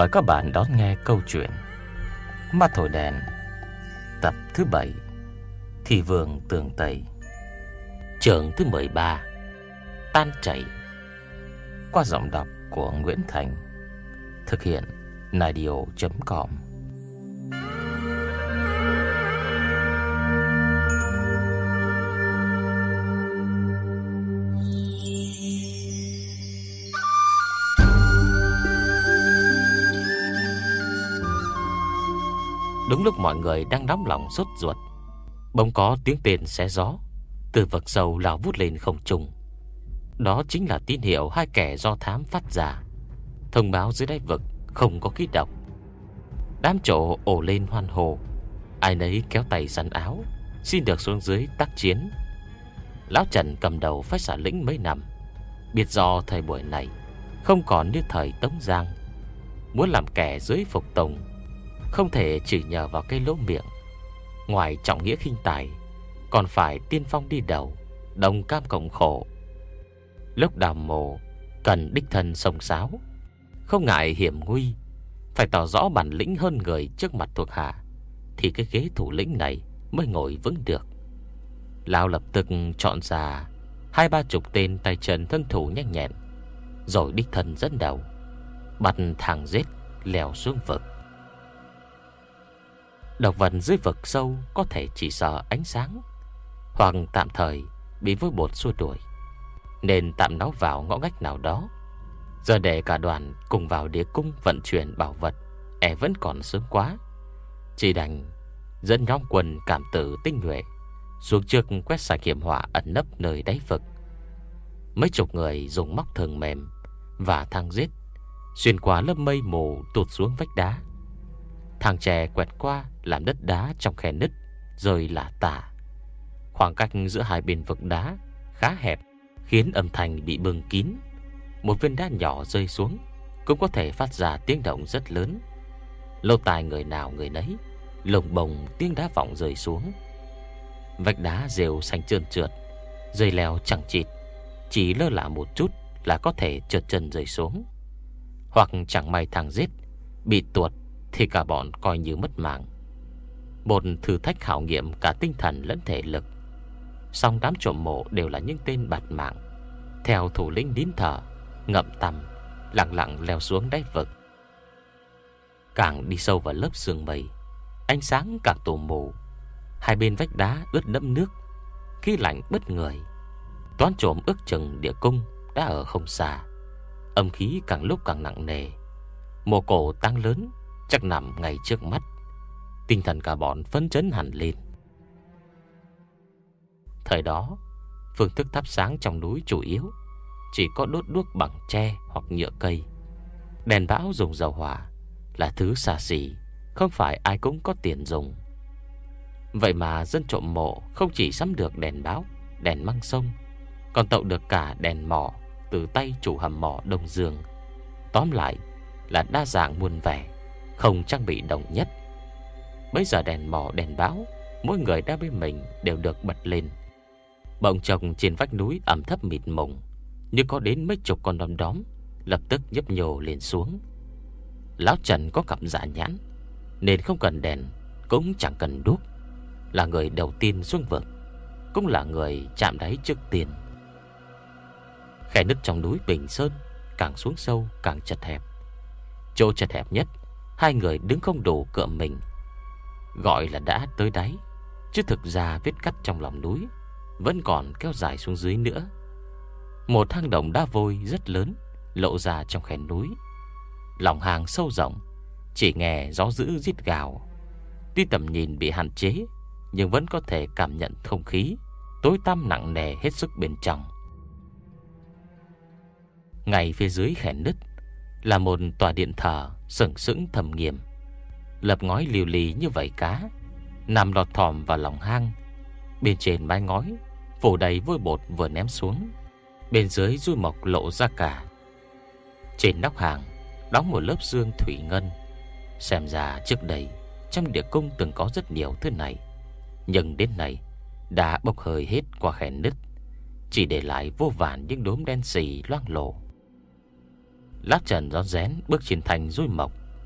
Mời các bạn đón nghe câu chuyện Ma Thổi Đèn, tập thứ 7, Thị Vương Tường Tây, chương thứ 13, Tan Chảy, qua giọng đọc của Nguyễn Thành. Thực hiện Nadio.com. Đúng lúc mọi người đang nóng lòng sốt ruột, bỗng có tiếng tên xé gió từ vực sâu lao vút lên không trung. Đó chính là tín hiệu hai kẻ do thám phát ra, thông báo dưới đáy vực không có khí độc. Đám trộ ồ lên hoan hô, ai nấy kéo tay sắn áo, xin được xuống dưới tác chiến. Lão Trần cầm đầu phái xả lĩnh mấy năm, biết do thời buổi này không còn như thời Tống Giang. Muốn làm kẻ dưới phục tùng, không thể chỉ nhờ vào cái lỗ miệng. Ngoài trọng nghĩa khinh tài, còn phải tiên phong đi đầu, đồng cam cộng khổ. Lúc đào mồ cần đích thân xông xáo, không ngại hiểm nguy, phải tỏ rõ bản lĩnh hơn người trước mặt thuộc hạ, thì cái ghế thủ lĩnh này mới ngồi vững được. Lão lập tức chọn ra 20-30 tên tay chân thân thủ nhanh nhẹn, rồi đích thân dẫn đầu bắt thằng giết leo xuống vực. Độc vật dưới vực sâu có thể chỉ sợ ánh sáng, hoặc tạm thời bị vôi bột xua đuổi, nên tạm náu vào ngõ ngách nào đó. Giờ để cả đoàn cùng vào địa cung vận chuyển bảo vật vẫn còn sớm quá. Chỉ đành dẫn nhóm quân cảm tử tinh nhuệ xuống trước quét sạch hiểm họa ẩn nấp nơi đáy vực. Mấy chục người dùng móc thường mềm và thang giết xuyên qua lớp mây mù tụt xuống vách đá. Thang chè quẹt qua làm đất đá trong khe nứt rơi lả tả. Khoảng cách giữa hai bên vực đá khá hẹp, khiến âm thanh bị bưng kín. Một viên đá nhỏ rơi xuống cũng có thể phát ra tiếng động rất lớn. Lỗ tai người nào người nấy lồng bồng tiếng đá vọng rơi xuống. Vách đá rêu xanh trơn trượt, dây leo chẳng chịt, chỉ lơ là một chút là có thể trượt chân rơi xuống. Hoặc chẳng may thằng giết bị tuột thì cả bọn coi như mất mạng. Một thử thách khảo nghiệm cả tinh thần lẫn thể lực. Song đám trộm mộ đều là những tên bạt mạng, theo thủ lĩnh nín thở, ngậm tằm, lặng lặng leo xuống đáy vực. Càng đi sâu vào lớp sương mây, ánh sáng càng tù mù. Hai bên vách đá ướt đẫm nước, khí lạnh bứt người. Toán trộm ước chừng địa cung đã ở không xa. Âm khí càng lúc càng nặng nề. Mồ cổ tăng lớn chắc nằm ngay trước mắt. Tinh thần cả bọn phấn chấn hẳn lên. Thời đó, phương thức thắp sáng trong núi chủ yếu chỉ có đốt đuốc bằng tre hoặc nhựa cây. Đèn bão dùng dầu hỏa là thứ xa xỉ, không phải ai cũng có tiền dùng. Vậy mà dân trộm mộ không chỉ sắm được đèn bão, đèn măng sông, còn tậu được cả đèn mỏ từ tay chủ hầm mỏ Đông Dương. Tóm lại là đa dạng muôn vẻ, không trang bị đồng nhất. Bây giờ đèn mỏ đèn bão, mỗi người đeo bên mình đều được bật lên. Bỗng trông trên vách núi ẩm thấp mịt mùng, như có đến mấy chục con đom đóm lập tức nhấp nhô lên xuống. Lão Trần có cặp dạ nhãn, nên không cần đèn cũng chẳng cần đuốc. Là người đầu tiên xuống vực, cũng là người chạm đáy trước tiên. Khe nứt trong núi Bình Sơn càng xuống sâu càng chật hẹp. Chỗ chật hẹp nhất, hai người đứng không đủ cựa mình. Gọi là đã tới đáy, chứ thực ra vết cắt trong lòng núi vẫn còn kéo dài xuống dưới nữa. Một hang động đá vôi rất lớn lộ ra trong khe núi. Lòng hang sâu rộng, chỉ nghe gió dữ rít gào. Tuy tầm nhìn bị hạn chế, nhưng vẫn có thể cảm nhận không khí tối tăm nặng nề hết sức bên trong. Ngay phía dưới khe nứt là một tòa điện thờ sừng sững thầm nghiêm, lập ngói liều lì như vảy cá, nằm lọt thỏm vào lòng hang. Bên trên mái ngói phủ đầy vôi bột vừa ném xuống, bên dưới dui mộc lộ ra cả. Trên nóc hang đóng một lớp xương thủy ngân. Xem ra trước đây trong địa cung từng có rất nhiều thứ này, nhưng đến nay đã bốc hơi hết qua khe nứt, chỉ để lại vô vàn những đốm đen xì loang lổ. Lát Trần rón rén bước trên thành dui mộc,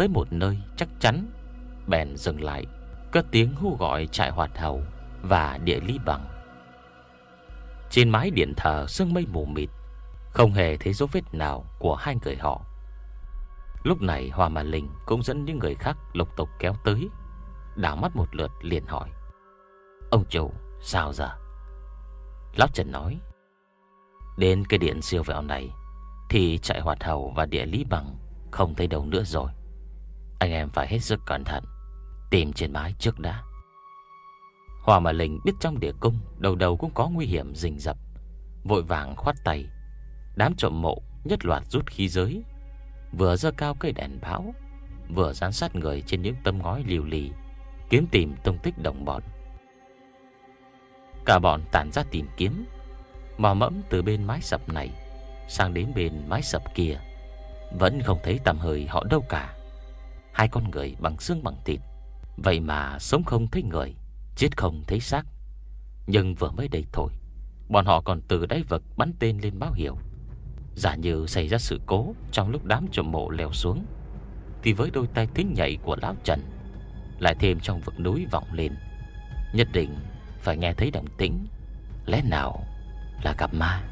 tới một nơi chắc chắn, bèn dừng lại, cất tiếng hú gọi trại Hoạt Hầu và Địa Lý Bằng. Trên mái điện thờ sương mây mù mịt, không hề thấy dấu vết nào của hai người họ. Lúc này Hoa Ma Linh cũng dẫn những người khác lục tục kéo tới, đảo mắt một lượt liền hỏi: "Ông chủ, sao giờ?" Lão Trần nói: "Đến cái điện siêu vẹo này thì trại Hoạt Hầu và Địa Lý Bằng không thấy đâu nữa rồi. Anh em phải hết sức cẩn thận, tìm trên mái trước đã." Hoa Ma Linh biết trong địa cung đầu đầu cũng có nguy hiểm rình rập, vội vàng khoát tay. Đám trộm mộ nhất loạt rút khí giới, vừa giơ cao cây đèn báo, vừa giám sát người trên những tấm ngói liều lì, kiếm tìm tung tích đồng bọn. Cả bọn tản ra tìm kiếm, mò mẫm từ bên mái sập này sang đến bên mái sập kia, vẫn không thấy tăm hơi họ đâu cả. Hai con người bằng xương bằng thịt, vậy mà sống không thấy người, chết không thấy xác. Nhưng vừa mới đây thôi, bọn họ còn từ đáy vực bắn tên lên báo hiệu. Giả như xảy ra sự cố trong lúc đám trộm mộ leo xuống, thì với đôi tay thính nhạy của lão Trần, lại thêm trong vực núi vọng lên, nhất định phải nghe thấy động tĩnh. Lẽ nào là gặp ma?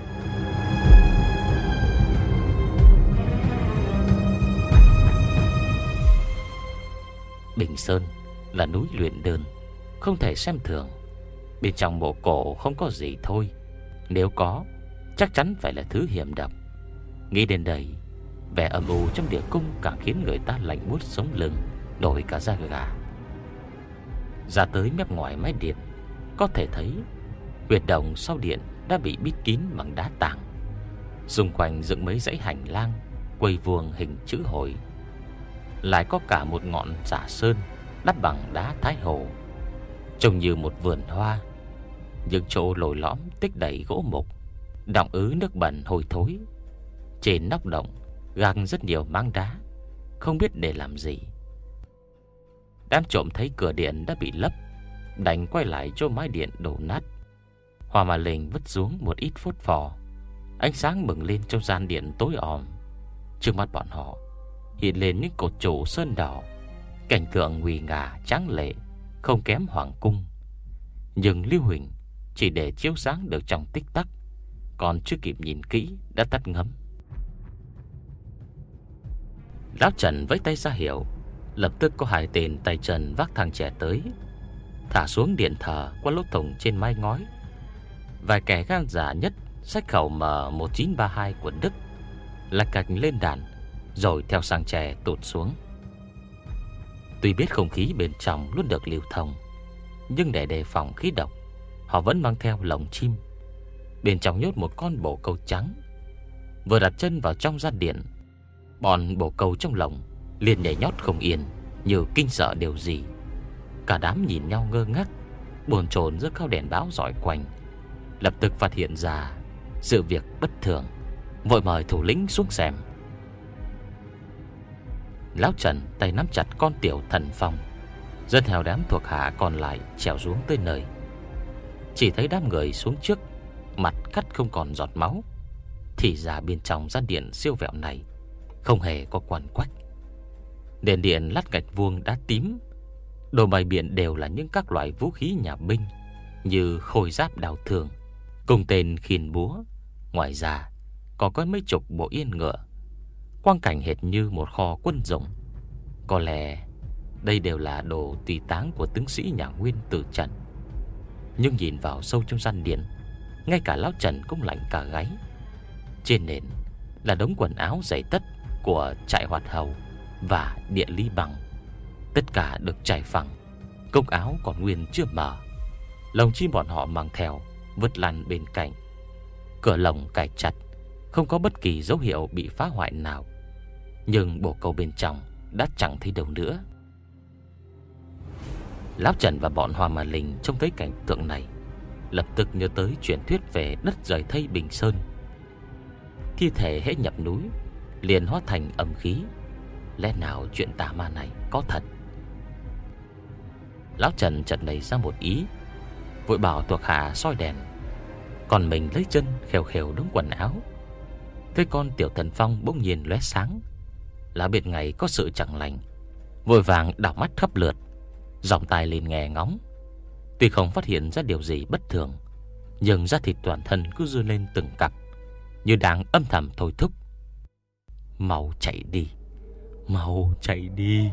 Bình Sơn là núi luyện đơn, không thể xem thường. Bên trong mộ cổ không có gì thôi, nếu có chắc chắn phải là thứ hiểm độc. Nghĩ đến đây, vẻ âm u trong địa cung càng khiến người ta lạnh buốt sống lưng, nổi cả da gà. Ra tới mép ngoài mái điện, có thể thấy huyệt động sau điện đã bị bít kín bằng đá tảng. Xung quanh dựng mấy dãy hành lang quây vuông hình chữ hồi, lại có cả một ngọn giả sơn đắp bằng đá thái hồ, trông như một vườn hoa. Những chỗ lồi lõm tích đầy gỗ mục, đọng ứ nước bẩn hôi thối. Trên nóc động gác rất nhiều máng đá, không biết để làm gì. Đám trộm thấy cửa điện đã bị lấp, đành quay lại chỗ mái điện đổ nát. Hoa Ma Linh vứt xuống một ít phốt phò, ánh sáng bừng lên trong gian điện tối om. Trước mắt bọn họ hiện lên những cột trụ sơn đỏ, cảnh tượng nguy nga tráng lệ, không kém hoàng cung. Nhưng lưu huỳnh chỉ để chiếu sáng được trong tích tắc, còn chưa kịp nhìn kỹ đã tắt ngấm. Lão Trần vẫy tay ra hiệu, lập tức có hai tên tay trần vác thang trẻ tới, thả xuống điện thờ qua lỗ thủng trên mái ngói. Vài kẻ gan dạ nhất xách khẩu M1932 của Đức là cạch lên đàn, rồi theo sang trẻ tụt xuống. Tuy biết không khí bên trong luôn được lưu thông, nhưng để đề phòng khí độc, họ vẫn mang theo lồng chim. Bên trong nhốt một con bồ câu trắng. Vừa đặt chân vào trong gian điện, bọn bồ câu trong lồng liền nhảy nhót không yên, như kinh sợ điều gì. Cả đám nhìn nhau ngơ ngác, bồn chồn giữa cao đèn báo rọi quanh. Lập tức phát hiện ra sự việc bất thường, vội mời thủ lĩnh xuống xem. Lão Trần tay nắm chặt con tiểu thần phong, dẫn theo đám thuộc hạ còn lại trèo xuống tới nơi. Chỉ thấy đám người xuống trước, mặt cắt không còn giọt máu. Thì ra bên trong gian điện siêu vẹo này không hề có quan quách. Nền điện lát gạch vuông đá tím, đồ bày biện đều là những các loại vũ khí nhà binh, như khôi giáp đào thương, cung tên khiên búa. Ngoài ra còn có mấy chục bộ yên ngựa. Quang cảnh hệt như một kho quân dụng. Có lẽ đây đều là đồ tùy táng của tướng sĩ nhà Nguyên tử trận. Nhưng nhìn vào sâu trong gian điện, ngay cả lão Trần cũng lạnh cả gáy. Trên nền là đống quần áo giày tất của trại Hoạt Hầu và Địa Lý Bằng. Tất cả được trải phẳng, cúc áo còn nguyên chưa mở. Lồng chim bọn họ mang theo vứt lăn bên cạnh. Cửa lồng cài chặt, không có bất kỳ dấu hiệu bị phá hoại nào. Nhưng bồ câu bên trong đã chẳng thấy đâu nữa. Lão Trần và bọn Hoa Ma Linh trông thấy cảnh tượng này, lập tức nhớ tới truyền thuyết về đất rời thây Bình Sơn. Thi thể hễ nhập núi liền hóa thành âm khí. Lẽ nào chuyện tà ma này có thật? Lão Trần chợt nảy ra một ý, vội bảo thuộc hạ soi đèn, còn mình lấy chân khều khều đống quần áo. Thấy con tiểu thần phong bỗng nhiên lóe sáng, Lão biết ngày có sự chẳng lành, vội vàng đảo mắt khắp lượt, giọng tai lên nghe ngóng. Tuy không phát hiện ra điều gì bất thường, nhưng da thịt toàn thân cứ run lên từng cặp, như đang âm thầm thôi thúc: mau chạy đi, mau chạy đi.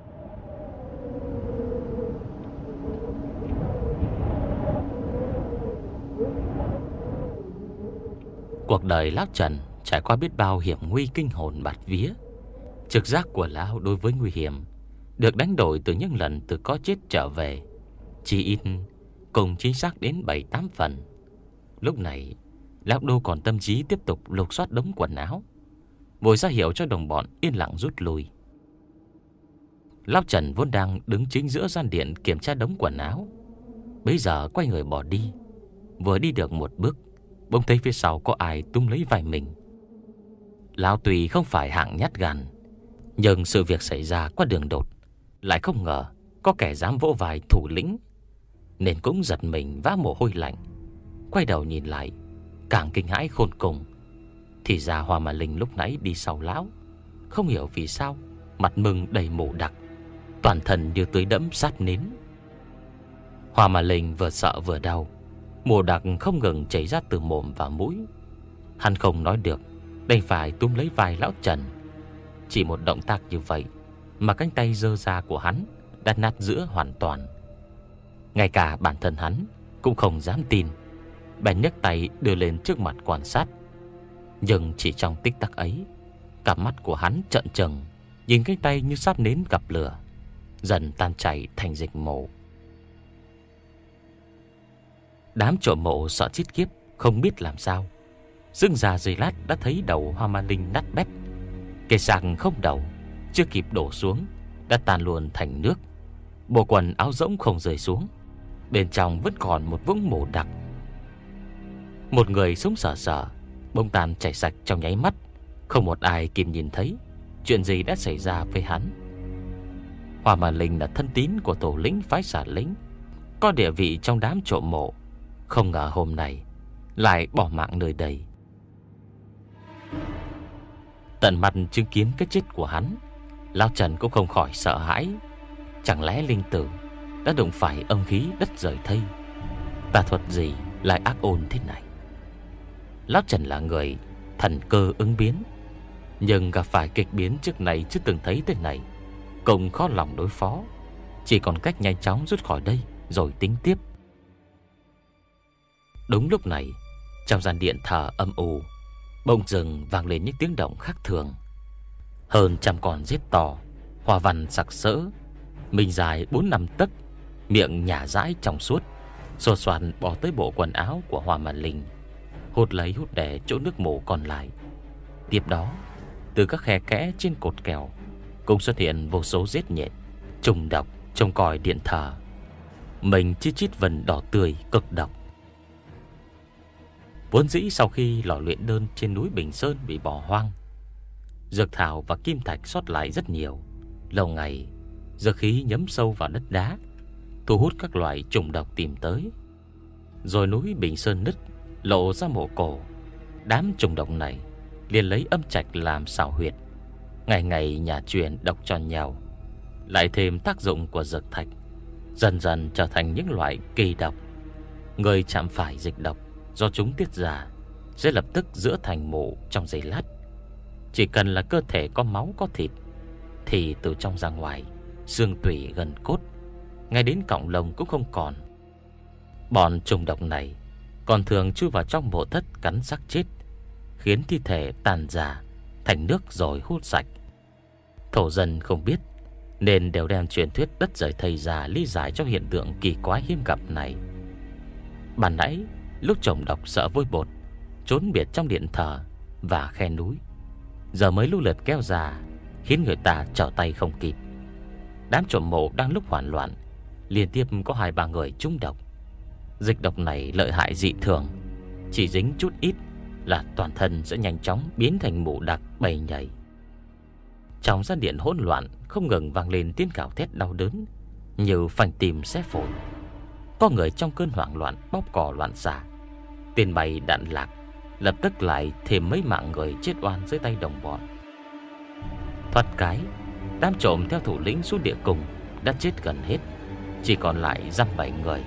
Cuộc đời lão Trần trải qua biết bao hiểm nguy kinh hồn bạt vía. Trực giác của lão đối với nguy hiểm được đánh đổi từ những lần từ có chết trở về, chỉ ít cùng chính xác đến 7-8 phần. Lúc này lão đâu còn tâm trí tiếp tục lục soát đống quần áo, vội ra hiệu cho đồng bọn yên lặng rút lui. Lão Trần vốn đang đứng chính giữa gian điện kiểm tra đống quần áo, bấy giờ quay người bỏ đi. Vừa đi được một bước, bỗng thấy phía sau có ai túm lấy vai mình. Lão tuy không phải hạng nhát gan, nhưng sự việc xảy ra quá đường đột, lại không ngờ có kẻ dám vỗ vai thủ lĩnh, nên cũng giật mình vã mồ hôi lạnh. Quay đầu nhìn lại, càng kinh hãi khôn cùng. Thì ra Hoa Mà Linh lúc nãy đi sau lão, không hiểu vì sao mặt mừng đầy mồ đặc, toàn thân như tưới đẫm sát nến. Hoa Mà Linh vừa sợ vừa đau, mồ đặc không ngừng chảy ra từ mồm và mũi. Hắn không nói được, đành phải túm lấy vai lão Trần. Chỉ một động tác như vậy mà cánh tay giơ ra của hắn đã nát giữa hoàn toàn. Ngay cả bản thân hắn cũng không dám tin, bèn nhấc tay đưa lên trước mặt quan sát. Nhưng chỉ trong tích tắc ấy, cặp mắt của hắn trợn trừng, nhìn cánh tay như sắp nến gặp lửa, dần tan chảy thành dịch mổ. Đám trộm mộ sợ chết khiếp, không biết làm sao. Dưng ra giây lát đã thấy đầu Hoa Ma Linh nát bét. Cây xác không đầu, chưa kịp đổ xuống đã tan luôn thành nước. Bộ quần áo rỗng không rơi xuống, bên trong vẫn còn một vũng mồ đặc. Một người sống sờ sờ, bông tàn chảy sạch trong nháy mắt, không một ai kịp nhìn thấy chuyện gì đã xảy ra với hắn. Hoa Ma Linh là thân tín của tổ lĩnh phái Xà Lính, có địa vị trong đám trộm mộ. Không ngờ hôm nay lại bỏ mạng nơi đây. Tận mặt chứng kiến cái chết của hắn, lão Trần cũng không khỏi sợ hãi. Chẳng lẽ linh tử đã đụng phải âm khí đất rời thây? Tà thuật gì lại ác ôn thế này? Lão Trần là người thần cơ ứng biến, nhưng gặp phải kịch biến trước này chưa từng thấy thế này, cũng khó lòng đối phó. Chỉ còn cách nhanh chóng rút khỏi đây rồi tính tiếp. Đúng lúc này, trong gian điện thờ âm u, bỗng dưng vang lên những tiếng động khác thường. Hơn trăm con rết to, hoa văn sặc sỡ, mình dài 4-5 tấc, miệng nhả dãi trong suốt, xô xoàn bỏ tới bộ quần áo của Hoa Ma Linh, hút lấy hút để chỗ nước mồ còn lại. Tiếp đó, từ các khe kẽ trên cột kèo cũng xuất hiện vô số rết nhện, trùng độc trông coi điện thờ. Mình chít chít vần đỏ tươi cực độc. Vốn dĩ sau khi lò luyện đơn trên núi Bình Sơn bị bỏ hoang, dược thảo và kim thạch sót lại rất nhiều. Lâu ngày, dược khí nhấm sâu vào đất đá, thu hút các loại trùng độc tìm tới. Rồi núi Bình Sơn nứt, lộ ra mộ cổ. Đám trùng độc này liền lấy âm trạch làm xào huyệt, ngày ngày nhà truyền độc cho nhau. Lại thêm tác dụng của dược thạch, dần dần trở thành những loại kỳ độc. Người chạm phải dịch độc do chúng tiết ra sẽ lập tức giữa thành mộ trong giây lát. Chỉ cần là cơ thể có máu có thịt, thì từ trong ra ngoài, xương tủy gần cốt, ngay đến cọng lông cũng không còn. Bọn trùng độc này còn thường chui vào trong mộ thất cắn xác chết, khiến thi thể tàn rã thành nước rồi hút sạch. Thổ dân không biết, nên đều đem truyền thuyết đất rời thây ra lý giải cho hiện tượng kỳ quái hiếm gặp này. Ban nãy lúc trùng độc sợ vôi bột trốn biệt trong điện thờ và khe núi, giờ mới lũ lượt kéo ra, khiến người ta trở tay không kịp. Đám trộm mộ đang lúc hoảng loạn, liên tiếp có 2-3 người trúng độc. Dịch độc này lợi hại dị thường, chỉ dính chút ít là toàn thân sẽ nhanh chóng biến thành mụ đặc bầy nhảy. Trong gian điện hỗn loạn, không ngừng vang lên tiếng gào thét đau đớn như phanh tim xé phổi. Có người trong cơn hoảng loạn bóp cò loạn xạ, tiền bay đạn lạc, lập tức lại thêm mấy mạng người chết oan dưới tay đồng bọn. Thoát cái, đám trộm theo thủ lĩnh xuống địa cung đã chết gần hết, chỉ còn lại dăm 7 người.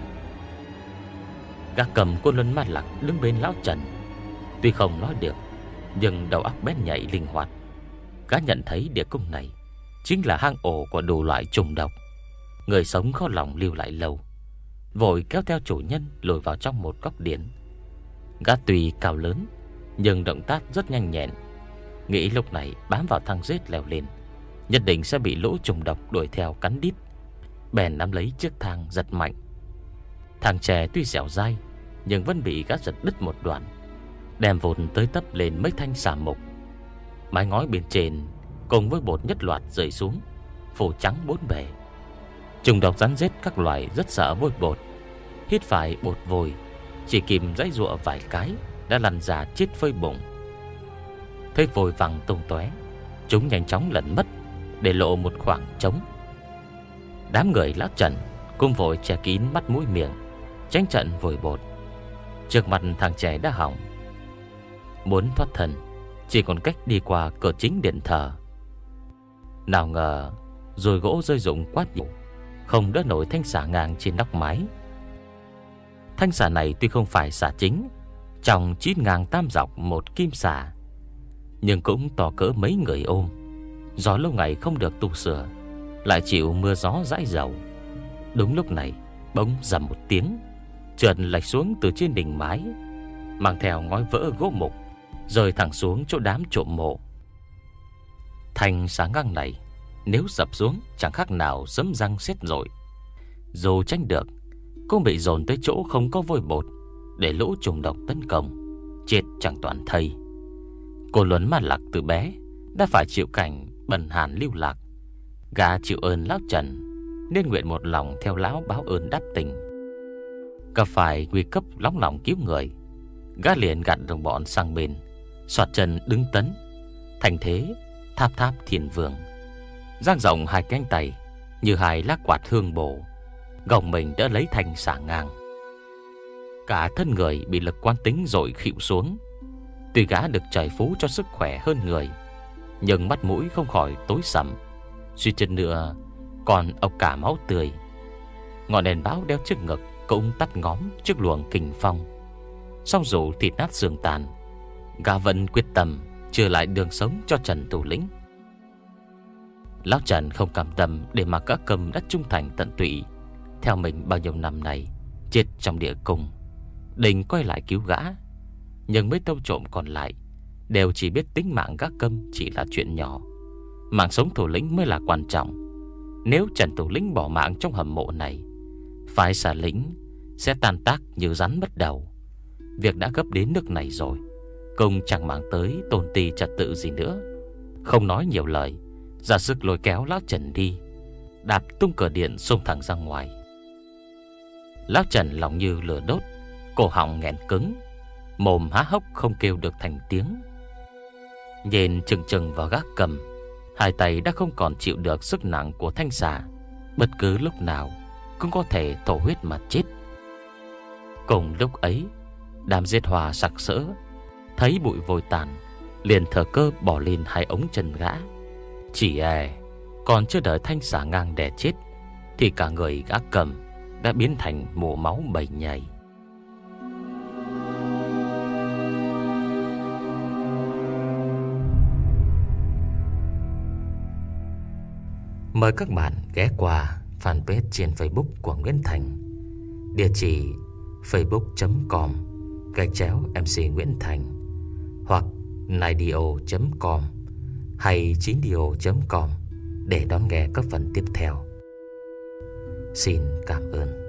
Gã cầm Côn Luân Ma Lạc đứng bên lão Trần. Tuy không nói được, nhưng đầu óc bén nhạy linh hoạt. Gã nhận thấy địa cung này chính là hang ổ của đủ loại trùng độc, người sống khó lòng lưu lại lâu. Vội kéo theo chủ nhân lùi vào trong một góc điện. Gã tuy cao lớn, nhưng động tác rất nhanh nhẹn. Nghĩ lúc này bám vào thang rết leo lên, nhất định sẽ bị lũ trùng độc đuổi theo cắn đít. Bèn nắm lấy chiếc thang giật mạnh. Thang tre tuy dẻo dai, nhưng vẫn bị gã giật đứt một đoạn, đem vụt tới tấp lên mấy thanh xà mục. Mái ngói bên trên cùng với bột nhất loạt rơi xuống, phủ trắng bốn bề. Trùng độc rắn rết các loài rất sợ môi bột, hít phải bột vôi, chỉ kịp giãy giụa vài cái đã lăn ra chết phơi bụng. Thấy vôi văng tung tóe, chúng nhanh chóng lẩn mất, để lộ một khoảng trống. Đám người lão Trần cũng vội che kín mắt mũi miệng, tránh trận vôi bột. Trước mặt thằng trẻ đã hỏng, muốn thoát thân chỉ còn cách đi qua cửa chính điện thờ. Nào ngờ rồi gỗ rơi rụng quá nhiều, không đỡ nổi thanh xà ngang trên nóc mái. Thanh xà này tuy không phải xà chính, trong 9 ngang tam dọc một kim xà, nhưng cũng to cỡ mấy người ôm. Do lâu ngày không được tu sửa, lại chịu mưa gió dãi dầu. Đúng lúc này bỗng rầm một tiếng, trượt lệch xuống từ trên đỉnh mái, mang theo ngói vỡ gỗ mục, rơi thẳng xuống chỗ đám trộm mộ. Thanh xà ngang này nếu sập xuống chẳng khác nào sấm răng sét rội. Dù tránh được, cũng bị dồn tới chỗ không có vôi bột, để lũ trùng độc tấn công, chết chẳng toàn thây. Côn Luân Ma Lạc từ bé đã phải chịu cảnh bần hàn lưu lạc. Gã chịu ơn lão Trần, nên nguyện một lòng theo lão báo ơn đáp tình. Gặp phải nguy cấp nóng lòng cứu người, gã liền gạt đồng bọn sang bên, xoạt chân đứng tấn, thành thế tháp tháp thiên vương, dang rộng hai cánh tay như hai lá quạt hương bổ, gồng mình đỡ lấy thanh xà ngang. Cả thân người bị lực quán tính dội khịu xuống. Tuy gã được trời phú cho sức khỏe hơn người, nhưng mắt mũi không khỏi tối sầm, suy chân nữa còn ộc cả máu tươi. Ngọn đèn báo đeo trước ngực cũng tắt ngóm trước luồng kình phong. Song dù thịt nát xương tàn, gã vẫn quyết tâm trừ lại đường sống cho Trần thủ lĩnh. Lão Trần không cam tâm để mà các cầm đã trung thành tận tụy theo mình bao nhiêu năm này, chết trong địa cung, định quay lại cứu gã. Nhưng mấy tâu trộm còn lại đều chỉ biết tính mạng gác câm chỉ là chuyện nhỏ, mạng sống thủ lĩnh mới là quan trọng. Nếu Trần thủ lĩnh bỏ mạng trong hầm mộ này, phái xà lĩnh sẽ tan tác như rắn mất đầu. Việc đã gấp đến nước này rồi, cùng chẳng mang tới tôn ti trật tự gì nữa. Không nói nhiều lời, ra sức lôi kéo lão Trần đi, đạp tung cửa điện xông thẳng ra ngoài. Lão Trần lòng như lửa đốt, cổ họng nghẹn cứng, mồm há hốc không kêu được thành tiếng. Nhìn chừng chừng vào gác cầm, hai tay đã không còn chịu được sức nặng của thanh xà, bất cứ lúc nào cũng có thể thổ huyết mà chết. Cùng lúc ấy, đám giết hòa sặc sỡ thấy bụi vôi tàn, liền thở cơ bỏ lên hai ống chân gã. Chỉ còn chưa đợi thanh xà ngang đè chết, thì cả người gã cầm đã biến thành mồ máu bầy nhầy. Mời các bạn ghé qua fanpage trên Facebook của Nguyễn Thành, địa chỉ facebook.com/MC Nguyễn Thành, hoặc naidio.com hay 9dio.com để đón nghe các phần tiếp theo. Xin cảm ơn.